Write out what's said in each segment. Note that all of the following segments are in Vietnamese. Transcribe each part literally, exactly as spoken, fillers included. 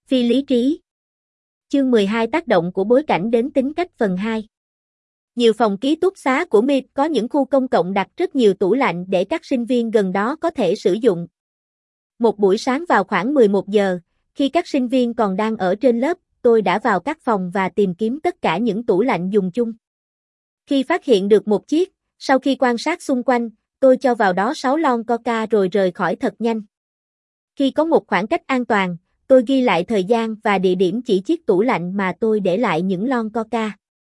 Phi lý trí. Chương mười hai tác động của bối cảnh đến tính cách phần hai. Nhiều phòng ký túc xá của em i tê có những khu công cộng đặt rất nhiều tủ lạnh để các sinh viên gần đó có thể sử dụng. Một buổi sáng vào khoảng mười một giờ, khi các sinh viên còn đang ở trên lớp, tôi đã vào các phòng và tìm kiếm tất cả những tủ lạnh dùng chung. Khi phát hiện được một chiếc, sau khi quan sát xung quanh, tôi cho vào đó sáu lon Coca rồi rời khỏi thật nhanh. Khi có một khoảng cách an toàn, tôi ghi lại thời gian và địa điểm chỉ chiếc tủ lạnh mà tôi để lại những lon Coca.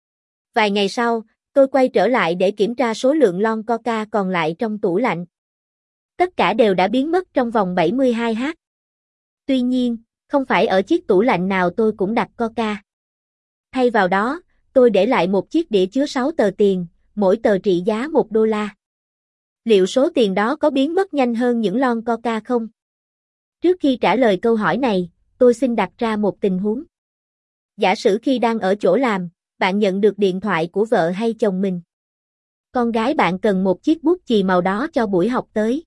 Vài ngày sau, tôi quay trở lại để kiểm tra số lượng lon Coca còn lại trong tủ lạnh. Tất cả đều đã biến mất trong vòng bảy mươi hai giờ. Tuy nhiên, không phải ở chiếc tủ lạnh nào tôi cũng đặt Coca. Thay vào đó, tôi để lại một chiếc đĩa chứa sáu tờ tiền, mỗi tờ trị giá một đô la. Liệu số tiền đó có biến mất nhanh hơn những lon Coca không? Trước khi trả lời câu hỏi này, tôi xin đặt ra một tình huống. Giả sử khi đang ở chỗ làm, bạn nhận được điện thoại của vợ hay chồng mình. Con gái bạn cần một chiếc bút chì màu đó cho buổi học tới.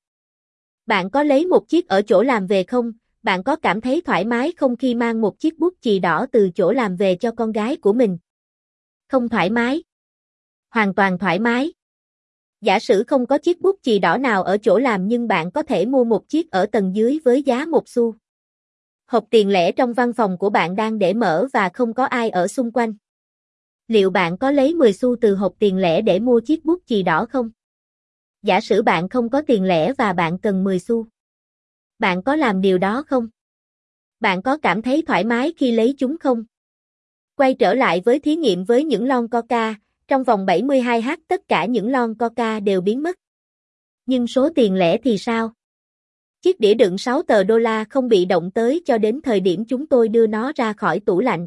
Bạn có lấy một chiếc ở chỗ làm về không? Bạn có cảm thấy thoải mái không khi mang một chiếc bút chì đỏ từ chỗ làm về cho con gái của mình? Không thoải mái. Hoàn toàn thoải mái. Giả sử không có chiếc bút chì đỏ nào ở chỗ làm nhưng bạn có thể mua một chiếc ở tầng dưới với giá một xu. Hộp tiền lẻ trong văn phòng của bạn đang để mở và không có ai ở xung quanh. Liệu bạn có lấy mười xu từ hộp tiền lẻ để mua chiếc bút chì đỏ không? Giả sử bạn không có tiền lẻ và bạn cần mười xu. Bạn có làm điều đó không? Bạn có cảm thấy thoải mái khi lấy chúng không? Quay trở lại với thí nghiệm với những lon Coca, trong vòng bảy mươi hai giờ tất cả những lon Coca đều biến mất. Nhưng số tiền lẻ thì sao? Chiếc đĩa đựng sáu tờ đô la không bị động tới cho đến thời điểm chúng tôi đưa nó ra khỏi tủ lạnh.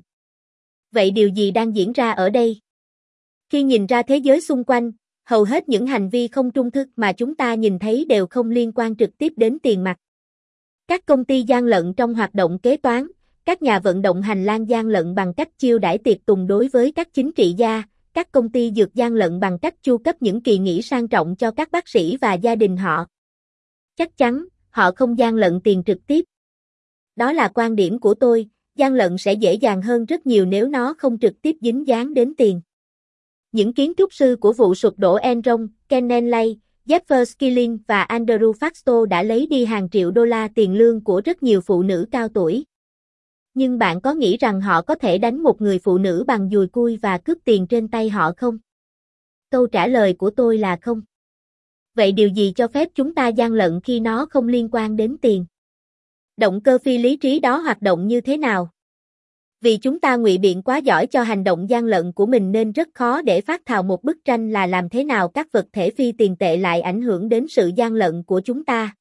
Vậy điều gì đang diễn ra ở đây? Khi nhìn ra thế giới xung quanh, hầu hết những hành vi không trung thực mà chúng ta nhìn thấy đều không liên quan trực tiếp đến tiền mặt. Các công ty gian lận trong hoạt động kế toán, các nhà vận động hành lang gian lận bằng cách chiêu đãi tiệc tùng đối với các chính trị gia, các công ty dược gian lận bằng cách chu cấp những kỳ nghỉ sang trọng cho các bác sĩ và gia đình họ. Chắc chắn, họ không gian lận tiền trực tiếp. Đó là quan điểm của tôi, gian lận sẽ dễ dàng hơn rất nhiều nếu nó không trực tiếp dính dáng đến tiền. Những kiến trúc sư của vụ sụp đổ Enron, Kenneth Lay, Jeffrey Skilling và Andrew Fastow đã lấy đi hàng triệu đô la tiền lương của rất nhiều phụ nữ cao tuổi. Nhưng bạn có nghĩ rằng họ có thể đánh một người phụ nữ bằng dùi cui và cướp tiền trên tay họ không? Câu trả lời của tôi là không. Vậy điều gì cho phép chúng ta gian lận khi nó không liên quan đến tiền? Động cơ phi lý trí đó hoạt động như thế nào? Vì chúng ta ngụy biện quá giỏi cho hành động gian lận của mình nên rất khó để phát thảo một bức tranh là làm thế nào các vật thể phi tiền tệ lại ảnh hưởng đến sự gian lận của chúng ta.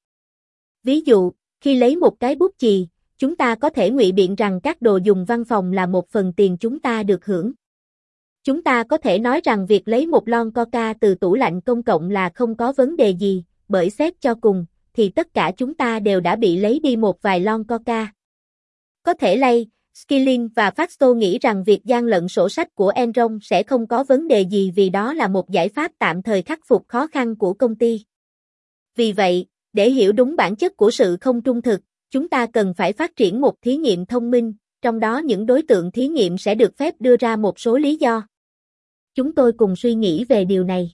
Ví dụ, khi lấy một cái bút chì, chúng ta có thể ngụy biện rằng các đồ dùng văn phòng là một phần tiền chúng ta được hưởng. Chúng ta có thể nói rằng việc lấy một lon Coca từ tủ lạnh công cộng là không có vấn đề gì, bởi xét cho cùng, thì tất cả chúng ta đều đã bị lấy đi một vài lon Coca. Có thể Lay, Skilling và Fastow nghĩ rằng việc gian lận sổ sách của Enron sẽ không có vấn đề gì vì đó là một giải pháp tạm thời khắc phục khó khăn của công ty. Vì vậy, để hiểu đúng bản chất của sự không trung thực, chúng ta cần phải phát triển một thí nghiệm thông minh, trong đó những đối tượng thí nghiệm sẽ được phép đưa ra một số lý do. Chúng tôi cùng suy nghĩ về điều này.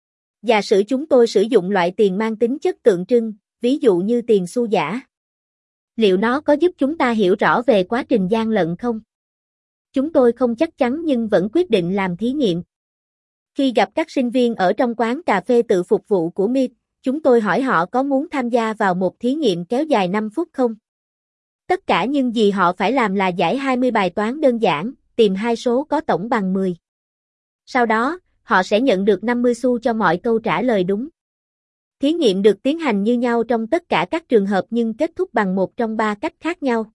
Giả sử chúng tôi sử dụng loại tiền mang tính chất tượng trưng, ví dụ như tiền xu giả. Liệu nó có giúp chúng ta hiểu rõ về quá trình gian lận không? Chúng tôi không chắc chắn nhưng vẫn quyết định làm thí nghiệm. Khi gặp các sinh viên ở trong quán cà phê tự phục vụ của em i tê, chúng tôi hỏi họ có muốn tham gia vào một thí nghiệm kéo dài năm phút không? Tất cả những gì họ phải làm là giải hai mươi bài toán đơn giản, tìm hai số có tổng bằng mười. Sau đó, họ sẽ nhận được năm mươi xu cho mọi câu trả lời đúng. Thí nghiệm được tiến hành như nhau trong tất cả các trường hợp nhưng kết thúc bằng một trong ba cách khác nhau.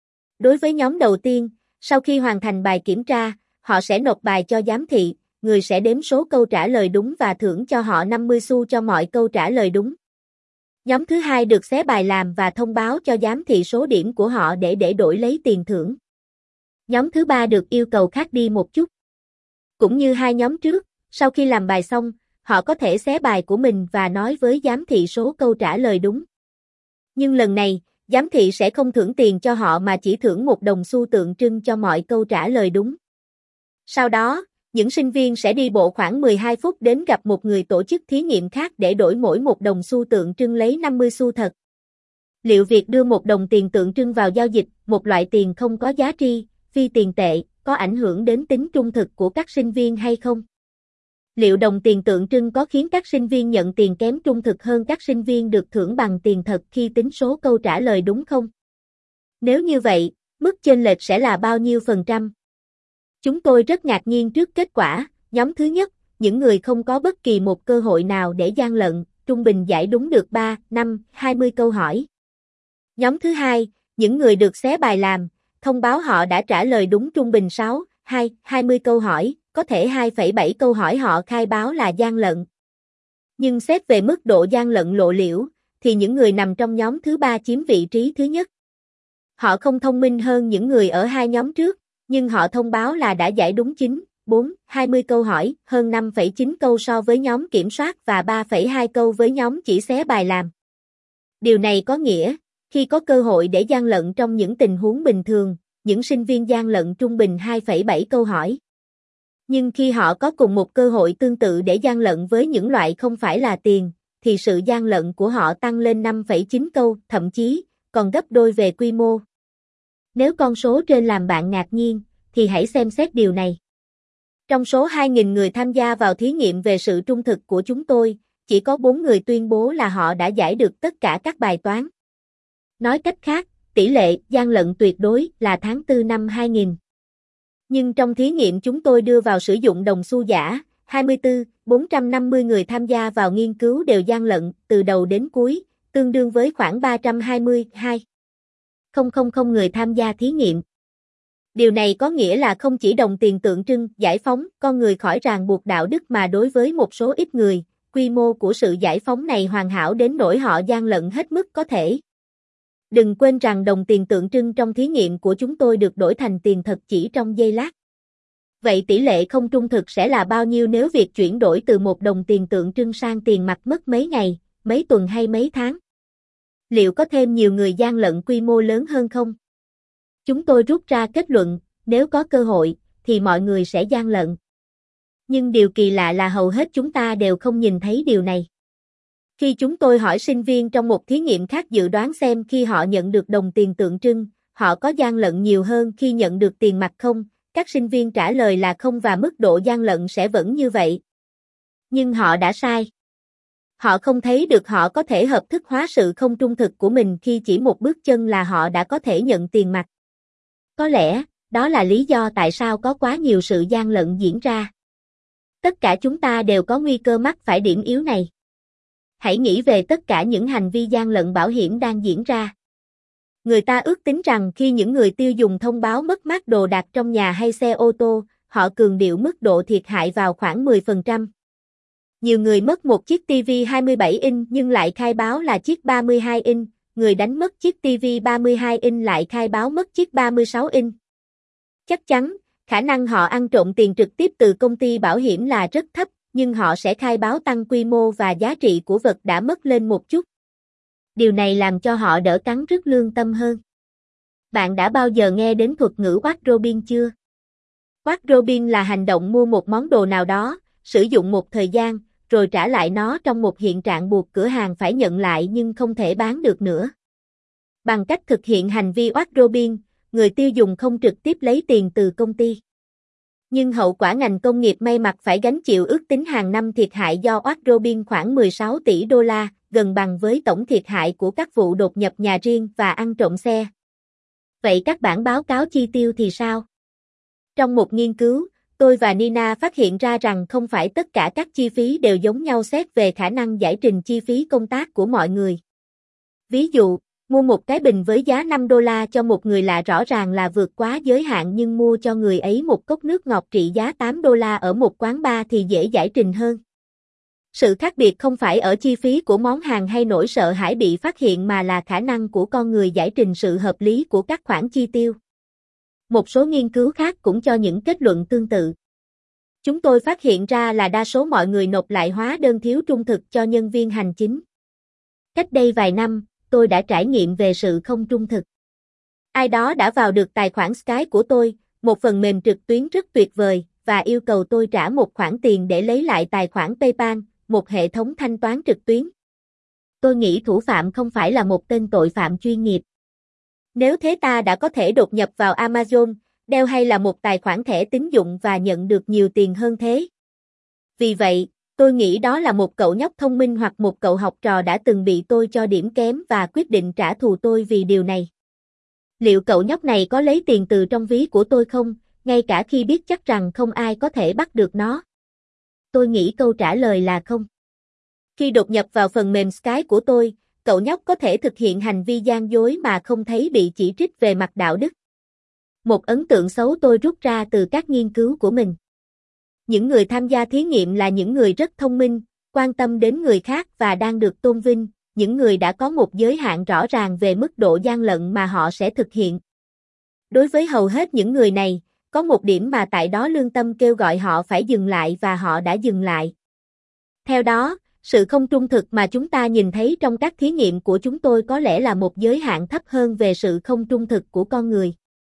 Đối với nhóm đầu tiên, sau khi hoàn thành bài kiểm tra, họ sẽ nộp bài cho giám thị, người sẽ đếm số câu trả lời đúng và thưởng cho họ năm mươi xu cho mọi câu trả lời đúng. Nhóm thứ hai được xé bài làm và thông báo cho giám thị số điểm của họ để để đổi lấy tiền thưởng. Nhóm thứ ba được yêu cầu khác đi một chút. Cũng như hai nhóm trước, sau khi làm bài xong, họ có thể xé bài của mình và nói với giám thị số câu trả lời đúng. Nhưng lần này, Giám thị sẽ không thưởng tiền cho họ mà chỉ thưởng một đồng xu tượng trưng cho mọi câu trả lời đúng. Sau đó, những sinh viên sẽ đi bộ khoảng mười hai phút đến gặp một người tổ chức thí nghiệm khác để đổi mỗi một đồng xu tượng trưng lấy năm mươi xu thật. Liệu việc đưa một đồng tiền tượng trưng vào giao dịch, một loại tiền không có giá trị, phi tiền tệ, có ảnh hưởng đến tính trung thực của các sinh viên hay không? Liệu đồng tiền tượng trưng có khiến các sinh viên nhận tiền kém trung thực hơn các sinh viên được thưởng bằng tiền thật khi tính số câu trả lời đúng không? Nếu như vậy, mức chênh lệch sẽ là bao nhiêu phần trăm? Chúng tôi rất ngạc nhiên trước kết quả. Nhóm thứ nhất, những người không có bất kỳ một cơ hội nào để gian lận, trung bình giải đúng được ba, năm, hai mươi câu hỏi. Nhóm thứ hai, những người được xé bài làm, thông báo họ đã trả lời đúng trung bình sáu, hai, hai mươi câu hỏi, có thể hai phẩy bảy câu hỏi họ khai báo là gian lận. Nhưng xét về mức độ gian lận lộ liễu, thì những người nằm trong nhóm thứ ba chiếm vị trí thứ nhất. Họ không thông minh hơn những người ở hai nhóm trước, nhưng họ thông báo là đã giải đúng chín, bốn, hai mươi câu hỏi, hơn năm phẩy chín câu so với nhóm kiểm soát và ba phẩy hai câu với nhóm chỉ xé bài làm. Điều này có nghĩa, khi có cơ hội để gian lận trong những tình huống bình thường, những sinh viên gian lận trung bình hai phẩy bảy câu hỏi. Nhưng khi họ có cùng một cơ hội tương tự để gian lận với những loại không phải là tiền, thì sự gian lận của họ tăng lên năm phẩy chín câu, thậm chí còn gấp đôi về quy mô. Nếu con số trên làm bạn ngạc nhiên, thì hãy xem xét điều này. Trong số hai nghìn người tham gia vào thí nghiệm về sự trung thực của chúng tôi, chỉ có bốn người tuyên bố là họ đã giải được tất cả các bài toán. Nói cách khác, tỷ lệ gian lận tuyệt đối là tháng tư năm hai nghìn. Nhưng trong thí nghiệm chúng tôi đưa vào sử dụng đồng xu giả, hai mươi tư, bốn trăm năm mươi người tham gia vào nghiên cứu đều gian lận, từ đầu đến cuối, tương đương với khoảng ba trăm hai mươi hai nghìn người tham gia thí nghiệm. Điều này có nghĩa là không chỉ đồng tiền tượng trưng giải phóng con người khỏi ràng buộc đạo đức mà đối với một số ít người, quy mô của sự giải phóng này hoàn hảo đến nỗi họ gian lận hết mức có thể. Đừng quên rằng đồng tiền tượng trưng trong thí nghiệm của chúng tôi được đổi thành tiền thật chỉ trong giây lát. Vậy tỷ lệ không trung thực sẽ là bao nhiêu nếu việc chuyển đổi từ một đồng tiền tượng trưng sang tiền mặt mất mấy ngày, mấy tuần hay mấy tháng? Liệu có thêm nhiều người gian lận quy mô lớn hơn không? Chúng tôi rút ra kết luận, nếu có cơ hội, thì mọi người sẽ gian lận. Nhưng điều kỳ lạ là hầu hết chúng ta đều không nhìn thấy điều này. Khi chúng tôi hỏi sinh viên trong một thí nghiệm khác dự đoán xem khi họ nhận được đồng tiền tượng trưng, họ có gian lận nhiều hơn khi nhận được tiền mặt không, các sinh viên trả lời là không và mức độ gian lận sẽ vẫn như vậy. Nhưng họ đã sai. Họ không thấy được họ có thể hợp thức hóa sự không trung thực của mình khi chỉ một bước chân là họ đã có thể nhận tiền mặt. Có lẽ, đó là lý do tại sao có quá nhiều sự gian lận diễn ra. Tất cả chúng ta đều có nguy cơ mắc phải điểm yếu này. Hãy nghĩ về tất cả những hành vi gian lận bảo hiểm đang diễn ra. Người ta ước tính rằng khi những người tiêu dùng thông báo mất mát đồ đạc trong nhà hay xe ô tô, họ cường điệu mức độ thiệt hại vào khoảng mười phần trăm. Nhiều người mất một chiếc ti vi hai mươi bảy inch nhưng lại khai báo là chiếc ba mươi hai inch, người đánh mất chiếc ti vi ba mươi hai inch lại khai báo mất chiếc ba mươi sáu inch. Chắc chắn, khả năng họ ăn trộm tiền trực tiếp từ công ty bảo hiểm là rất thấp, nhưng họ sẽ khai báo tăng quy mô và giá trị của vật đã mất lên một chút. Điều này làm cho họ đỡ cắn rứt lương tâm hơn. Bạn đã bao giờ nghe đến thuật ngữ wardrobing chưa? Wardrobing là hành động mua một món đồ nào đó, sử dụng một thời gian, rồi trả lại nó trong một hiện trạng buộc cửa hàng phải nhận lại nhưng không thể bán được nữa. Bằng cách thực hiện hành vi wardrobing, người tiêu dùng không trực tiếp lấy tiền từ công ty. Nhưng hậu quả ngành công nghiệp may mặc phải gánh chịu ước tính hàng năm thiệt hại do wardrobing khoảng mười sáu tỷ đô la, gần bằng với tổng thiệt hại của các vụ đột nhập nhà riêng và ăn trộm xe. Vậy các bản báo cáo chi tiêu thì sao? Trong một nghiên cứu, tôi và Nina phát hiện ra rằng không phải tất cả các chi phí đều giống nhau xét về khả năng giải trình chi phí công tác của mọi người. Ví dụ, mua một cái bình với giá năm đô la cho một người lạ rõ ràng là vượt quá giới hạn nhưng mua cho người ấy một cốc nước ngọt trị giá tám đô la ở một quán bar thì dễ giải trình hơn. Sự khác biệt không phải ở chi phí của món hàng hay nỗi sợ hãi bị phát hiện mà là khả năng của con người giải trình sự hợp lý của các khoản chi tiêu. Một số nghiên cứu khác cũng cho những kết luận tương tự. Chúng tôi phát hiện ra là đa số mọi người nộp lại hóa đơn thiếu trung thực cho nhân viên hành chính. Cách đây vài năm, tôi đã trải nghiệm về sự không trung thực. Ai đó đã vào được tài khoản Skype của tôi, một phần mềm trực tuyến rất tuyệt vời, và yêu cầu tôi trả một khoản tiền để lấy lại tài khoản PayPal, một hệ thống thanh toán trực tuyến. Tôi nghĩ thủ phạm không phải là một tên tội phạm chuyên nghiệp. Nếu thế ta đã có thể đột nhập vào Amazon, đeo hay là một tài khoản thẻ tín dụng và nhận được nhiều tiền hơn thế. Vì vậy, tôi nghĩ đó là một cậu nhóc thông minh hoặc một cậu học trò đã từng bị tôi cho điểm kém và quyết định trả thù tôi vì điều này. Liệu cậu nhóc này có lấy tiền từ trong ví của tôi không, ngay cả khi biết chắc rằng không ai có thể bắt được nó? Tôi nghĩ câu trả lời là không. Khi đột nhập vào phần mềm Skype của tôi, cậu nhóc có thể thực hiện hành vi gian dối mà không thấy bị chỉ trích về mặt đạo đức. Một ấn tượng xấu tôi rút ra từ các nghiên cứu của mình. Những người tham gia thí nghiệm là những người rất thông minh, quan tâm đến người khác và đang được tôn vinh, những người đã có một giới hạn rõ ràng về mức độ gian lận mà họ sẽ thực hiện. Đối với hầu hết những người này, có một điểm mà tại đó lương tâm kêu gọi họ phải dừng lại và họ đã dừng lại. Theo đó, sự không trung thực mà chúng ta nhìn thấy trong các thí nghiệm của chúng tôi có lẽ là một giới hạn thấp hơn về sự không trung thực của con người.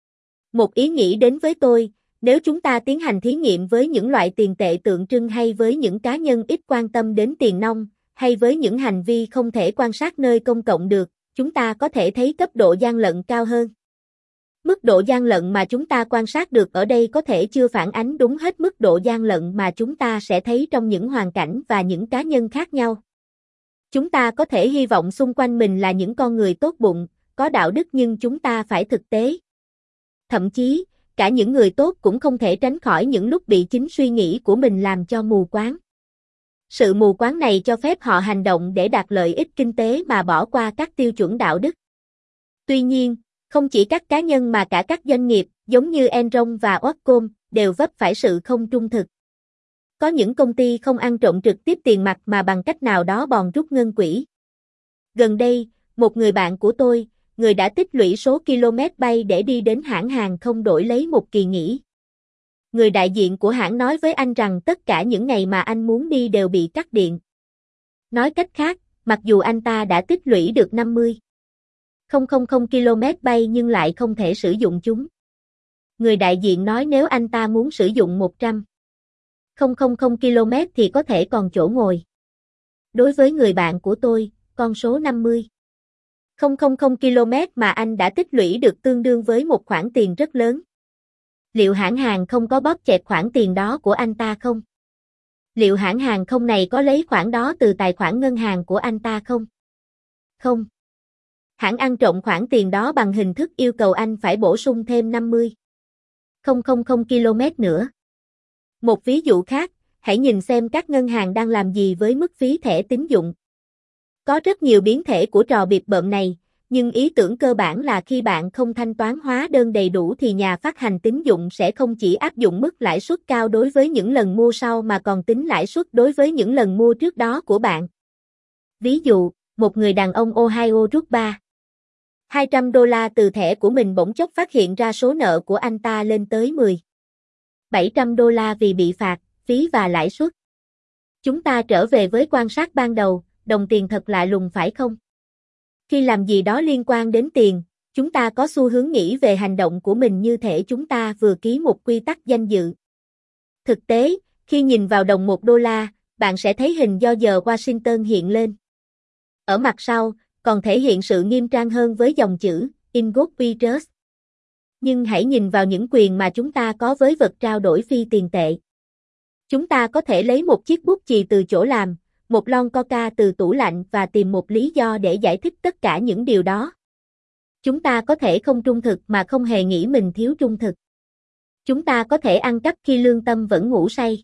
Một ý nghĩ đến với tôi, nếu chúng ta tiến hành thí nghiệm với những loại tiền tệ tượng trưng hay với những cá nhân ít quan tâm đến tiền nong, hay với những hành vi không thể quan sát nơi công cộng được, chúng ta có thể thấy cấp độ gian lận cao hơn. Mức độ gian lận mà chúng ta quan sát được ở đây có thể chưa phản ánh đúng hết mức độ gian lận mà chúng ta sẽ thấy trong những hoàn cảnh và những cá nhân khác nhau. Chúng ta có thể hy vọng xung quanh mình là những con người tốt bụng, có đạo đức, nhưng chúng ta phải thực tế. Thậm chí, cả những người tốt cũng không thể tránh khỏi những lúc bị chính suy nghĩ của mình làm cho mù quáng. Sự mù quáng này cho phép họ hành động để đạt lợi ích kinh tế mà bỏ qua các tiêu chuẩn đạo đức. Tuy nhiên, không chỉ các cá nhân mà cả các doanh nghiệp, giống như Enron và Qualcomm, đều vấp phải sự không trung thực. Có những công ty không ăn trộm trực tiếp tiền mặt mà bằng cách nào đó bòn rút ngân quỹ. Gần đây, một người bạn của tôi, người đã tích lũy số km bay để đi đến hãng hàng không đổi lấy một kỳ nghỉ. Người đại diện của hãng nói với anh rằng tất cả những ngày mà anh muốn đi đều bị cắt điện. Nói cách khác, mặc dù anh ta đã tích lũy được năm mươi nghìn km bay nhưng lại không thể sử dụng chúng. Người đại diện nói nếu anh ta muốn sử dụng một trăm nghìn km thì có thể còn chỗ ngồi. Đối với người bạn của tôi, con số năm mươi nghìn km mà anh đã tích lũy được tương đương với một khoản tiền rất lớn. Liệu hãng hàng không có bóp chẹt khoản tiền đó của anh ta không? Liệu hãng hàng không này có lấy khoản đó từ tài khoản ngân hàng của anh ta không? Không. Hãng ăn trộm khoản tiền đó bằng hình thức yêu cầu anh phải bổ sung thêm năm mươi nghìn km nữa. Một ví dụ khác, hãy nhìn xem các ngân hàng đang làm gì với mức phí thẻ tín dụng. Có rất nhiều biến thể của trò bịp bợm này, nhưng ý tưởng cơ bản là khi bạn không thanh toán hóa đơn đầy đủ thì nhà phát hành tín dụng sẽ không chỉ áp dụng mức lãi suất cao đối với những lần mua sau mà còn tính lãi suất đối với những lần mua trước đó của bạn. Ví dụ, một người đàn ông Ohio rút ba nghìn hai trăm đô la từ thẻ của mình, bỗng chốc phát hiện ra số nợ của anh ta lên tới mười nghìn bảy trăm đô la vì bị phạt, phí và lãi suất. Chúng ta trở về với quan sát ban đầu, đồng tiền thật lạ lùng phải không? Khi làm gì đó liên quan đến tiền, chúng ta có xu hướng nghĩ về hành động của mình như thể chúng ta vừa ký một quy tắc danh dự. Thực tế, khi nhìn vào đồng một đô la, bạn sẽ thấy hình do giờ Washington hiện lên. Ở mặt sau, còn thể hiện sự nghiêm trang hơn với dòng chữ In God We Trust. Nhưng hãy nhìn vào những quyền mà chúng ta có với vật trao đổi phi tiền tệ. Chúng ta có thể lấy một chiếc bút chì từ chỗ làm, một lon Coca từ tủ lạnh và tìm một lý do để giải thích tất cả những điều đó. Chúng ta có thể không trung thực mà không hề nghĩ mình thiếu trung thực. Chúng ta có thể ăn cắp khi lương tâm vẫn ngủ say.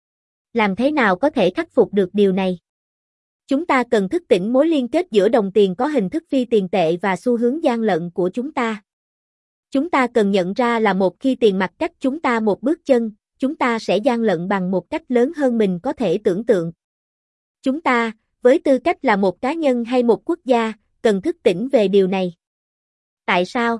Làm thế nào có thể khắc phục được điều này? Chúng ta cần thức tỉnh mối liên kết giữa đồng tiền có hình thức phi tiền tệ và xu hướng gian lận của chúng ta. Chúng ta cần nhận ra là một khi tiền mặt cách chúng ta một bước chân, chúng ta sẽ gian lận bằng một cách lớn hơn mình có thể tưởng tượng. Chúng ta, với tư cách là một cá nhân hay một quốc gia, cần thức tỉnh về điều này. Tại sao?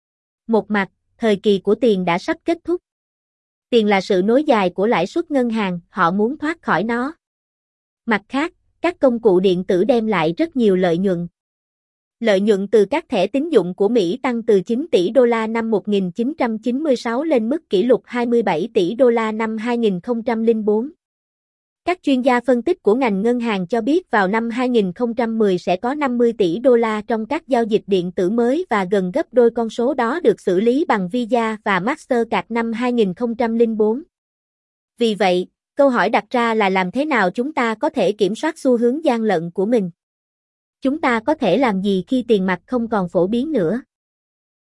Một mặt, thời kỳ của tiền đã sắp kết thúc. Tiền là sự nối dài của lãi suất ngân hàng, họ muốn thoát khỏi nó. Mặt khác, các công cụ điện tử đem lại rất nhiều lợi nhuận. Lợi nhuận từ các thẻ tín dụng của Mỹ tăng từ chín tỷ đô la năm một nghìn chín trăm chín mươi sáu lên mức kỷ lục hai mươi bảy tỷ đô la năm hai nghìn không trăm lẻ bốn. Các chuyên gia phân tích của ngành ngân hàng cho biết vào năm hai nghìn không trăm mười sẽ có năm mươi tỷ đô la trong các giao dịch điện tử mới và gần gấp đôi con số đó được xử lý bằng Visa và Mastercard năm hai nghìn không trăm lẻ bốn. Vì vậy, câu hỏi đặt ra là làm thế nào chúng ta có thể kiểm soát xu hướng gian lận của mình? Chúng ta có thể làm gì khi tiền mặt không còn phổ biến nữa?